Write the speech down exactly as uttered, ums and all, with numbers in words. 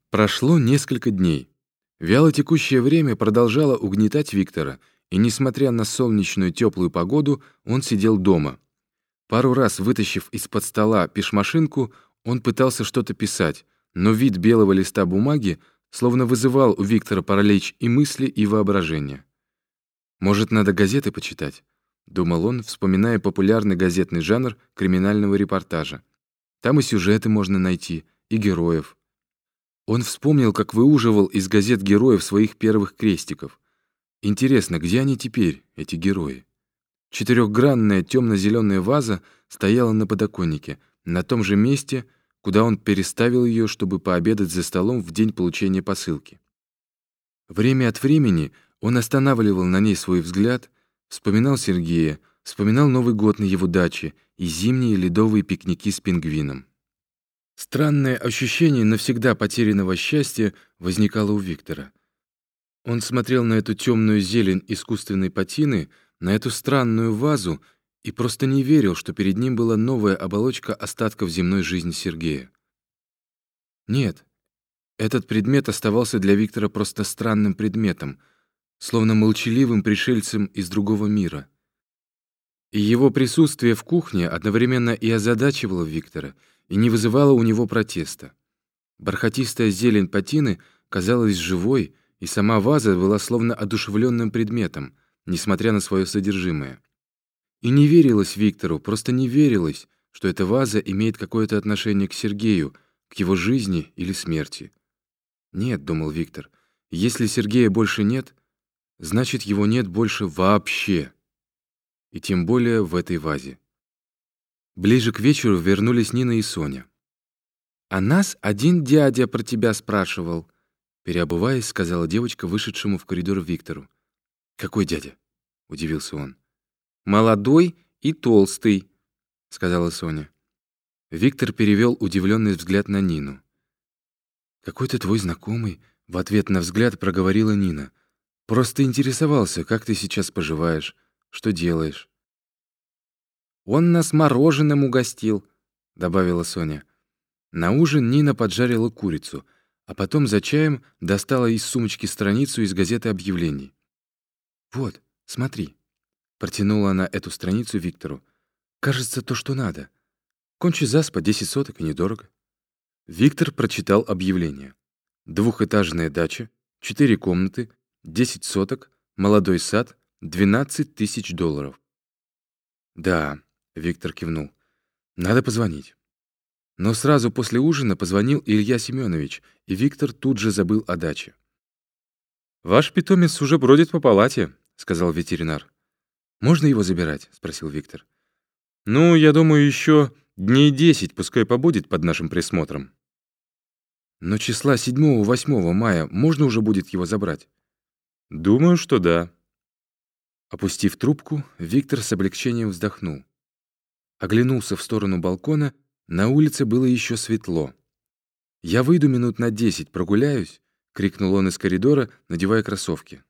Прошло несколько дней. Вялотекущее время продолжало угнетать Виктора, и, несмотря на солнечную теплую погоду, он сидел дома. Пару раз вытащив из-под стола пишмашинку, он пытался что-то писать, но вид белого листа бумаги словно вызывал у Виктора паралич и мысли, и воображения. «Может, надо газеты почитать?» — думал он, вспоминая популярный газетный жанр криминального репортажа. Там и сюжеты можно найти, и героев. Он вспомнил, как выуживал из газет героев своих первых крестиков. Интересно, где они теперь, эти герои? Четырехгранная темно-зеленая ваза стояла на подоконнике, на том же месте, куда он переставил ее, чтобы пообедать за столом в день получения посылки. Время от времени он останавливал на ней свой взгляд, вспоминал Сергея, вспоминал Новый год на его даче и зимние ледовые пикники с пингвином. Странное ощущение навсегда потерянного счастья возникало у Виктора. Он смотрел на эту темную зелень искусственной патины, на эту странную вазу и просто не верил, что перед ним была новая оболочка остатков земной жизни Сергея. Нет, этот предмет оставался для Виктора просто странным предметом, словно молчаливым пришельцем из другого мира. И его присутствие в кухне одновременно и озадачивало Виктора, и не вызывало у него протеста. Бархатистая зелень патины казалась живой, и сама ваза была словно одушевленным предметом, несмотря на свое содержимое. И не верилось Виктору, просто не верилось, что эта ваза имеет какое-то отношение к Сергею, к его жизни или смерти. «Нет», — думал Виктор, — «если Сергея больше нет, значит, его нет больше вообще, и тем более в этой вазе». Ближе к вечеру вернулись Нина и Соня. «А нас один дядя про тебя спрашивал», — переобуваясь, сказала девочка вышедшему в коридор Виктору. «Какой дядя?» — удивился он. «Молодой и толстый», — сказала Соня. Виктор перевел удивленный взгляд на Нину. «Какой-то твой знакомый», — в ответ на взгляд проговорила Нина. «Просто интересовался, как ты сейчас поживаешь, что делаешь». «Он нас мороженым угостил», — добавила Соня. На ужин Нина поджарила курицу, а потом за чаем достала из сумочки страницу из газеты объявлений. «Вот, смотри», — протянула она эту страницу Виктору. «Кажется, то, что надо. Кончи-заспа, десять соток и недорого». Виктор прочитал объявление. Двухэтажная дача, четыре комнаты, десять соток, молодой сад, двенадцать тысяч долларов. «Да», — Виктор кивнул, — «надо позвонить». Но сразу после ужина позвонил Илья Семенович, и Виктор тут же забыл о даче. «Ваш питомец уже бродит по палате», — сказал ветеринар. «Можно его забирать?» — спросил Виктор. «Ну, я думаю, еще дней десять пускай побудет под нашим присмотром». «Но числа седьмого-восьмого мая можно уже будет его забрать?» «Думаю, что да». Опустив трубку, Виктор с облегчением вздохнул. Оглянулся в сторону балкона, на улице было еще светло. «Я выйду минут на десять, прогуляюсь», — крикнул он из коридора, надевая кроссовки.